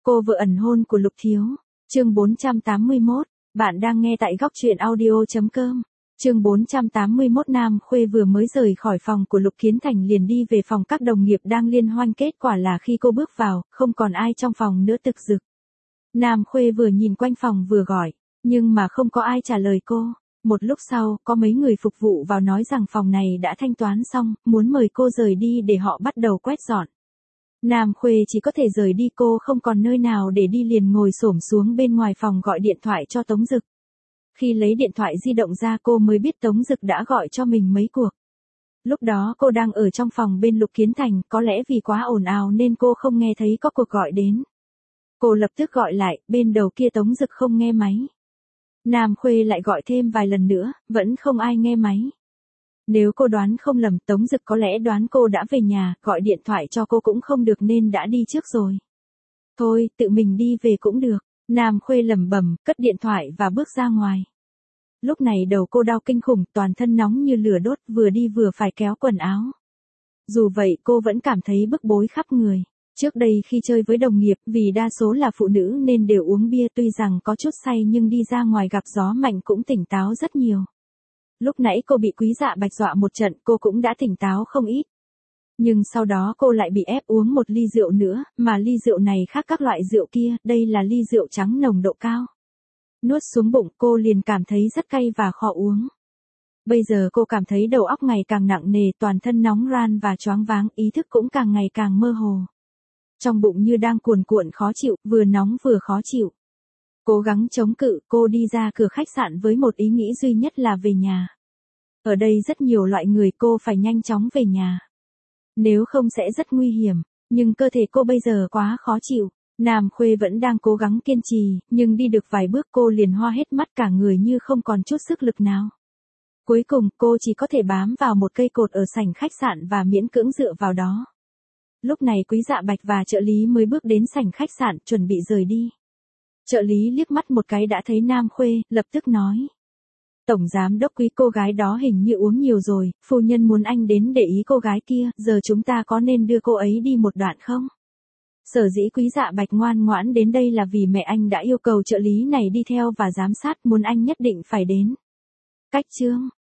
Cô vợ ẩn hôn của Lục Thiếu. Chương 481. Bạn đang nghe tại góc truyện audio.com. Chương 481. Nam Khuê vừa mới rời khỏi phòng của Lục Kiến Thành liền đi về phòng các đồng nghiệp đang liên hoan, kết quả là khi cô bước vào, không còn ai trong phòng nữa, tực rực. Nam Khuê vừa nhìn quanh phòng vừa gọi, nhưng mà không có ai trả lời cô. Một lúc sau, có mấy người phục vụ vào nói rằng phòng này đã thanh toán xong, muốn mời cô rời đi để họ bắt đầu quét dọn. Nam Khuê chỉ có thể rời đi, cô không còn nơi nào để đi liền ngồi xổm xuống bên ngoài phòng gọi điện thoại cho Tống Dực. Khi lấy điện thoại di động ra cô mới biết Tống Dực đã gọi cho mình mấy cuộc. Lúc đó cô đang ở trong phòng bên Lục Kiến Thành, có lẽ vì quá ồn ào nên cô không nghe thấy có cuộc gọi đến. Cô lập tức gọi lại, bên đầu kia Tống Dực không nghe máy. Nam Khuê lại gọi thêm vài lần nữa, vẫn không ai nghe máy. Nếu cô đoán không lầm, Tống Dực có lẽ đoán cô đã về nhà, gọi điện thoại cho cô cũng không được nên đã đi trước rồi. Thôi, tự mình đi về cũng được. Nam Khuê lẩm bẩm, cất điện thoại và bước ra ngoài. Lúc này đầu cô đau kinh khủng, toàn thân nóng như lửa đốt, vừa đi vừa phải kéo quần áo. Dù vậy cô vẫn cảm thấy bức bối khắp người. Trước đây khi chơi với đồng nghiệp, vì đa số là phụ nữ nên đều uống bia, tuy rằng có chút say nhưng đi ra ngoài gặp gió mạnh cũng tỉnh táo rất nhiều. Lúc nãy cô bị Quý Dạ Bạch dọa một trận, cô cũng đã tỉnh táo không ít. Nhưng sau đó cô lại bị ép uống một ly rượu nữa, mà ly rượu này khác các loại rượu kia, đây là ly rượu trắng nồng độ cao. Nuốt xuống bụng cô liền cảm thấy rất cay và khó uống. Bây giờ cô cảm thấy đầu óc ngày càng nặng nề, toàn thân nóng ran và choáng váng, ý thức cũng càng ngày càng mơ hồ. Trong bụng như đang cuồn cuộn khó chịu, vừa nóng vừa khó chịu. Cố gắng chống cự, cô đi ra cửa khách sạn với một ý nghĩ duy nhất là về nhà. Ở đây rất nhiều loại người, cô phải nhanh chóng về nhà. Nếu không sẽ rất nguy hiểm, nhưng cơ thể cô bây giờ quá khó chịu. Nam Khuê vẫn đang cố gắng kiên trì, nhưng đi được vài bước cô liền hoa hết mắt, cả người như không còn chút sức lực nào. Cuối cùng cô chỉ có thể bám vào một cây cột ở sảnh khách sạn và miễn cưỡng dựa vào đó. Lúc này Quý Dạ Bạch và trợ lý mới bước đến sảnh khách sạn chuẩn bị rời đi. Trợ lý liếc mắt một cái đã thấy Nam Khuê, lập tức nói. Tổng giám đốc Quý, cô gái đó hình như uống nhiều rồi, phu nhân muốn anh đến để ý cô gái kia, giờ chúng ta có nên đưa cô ấy đi một đoạn không? Sở dĩ Quý Dạ Bạch ngoan ngoãn đến đây là vì mẹ anh đã yêu cầu trợ lý này đi theo và giám sát, muốn anh nhất định phải đến. Cách chương.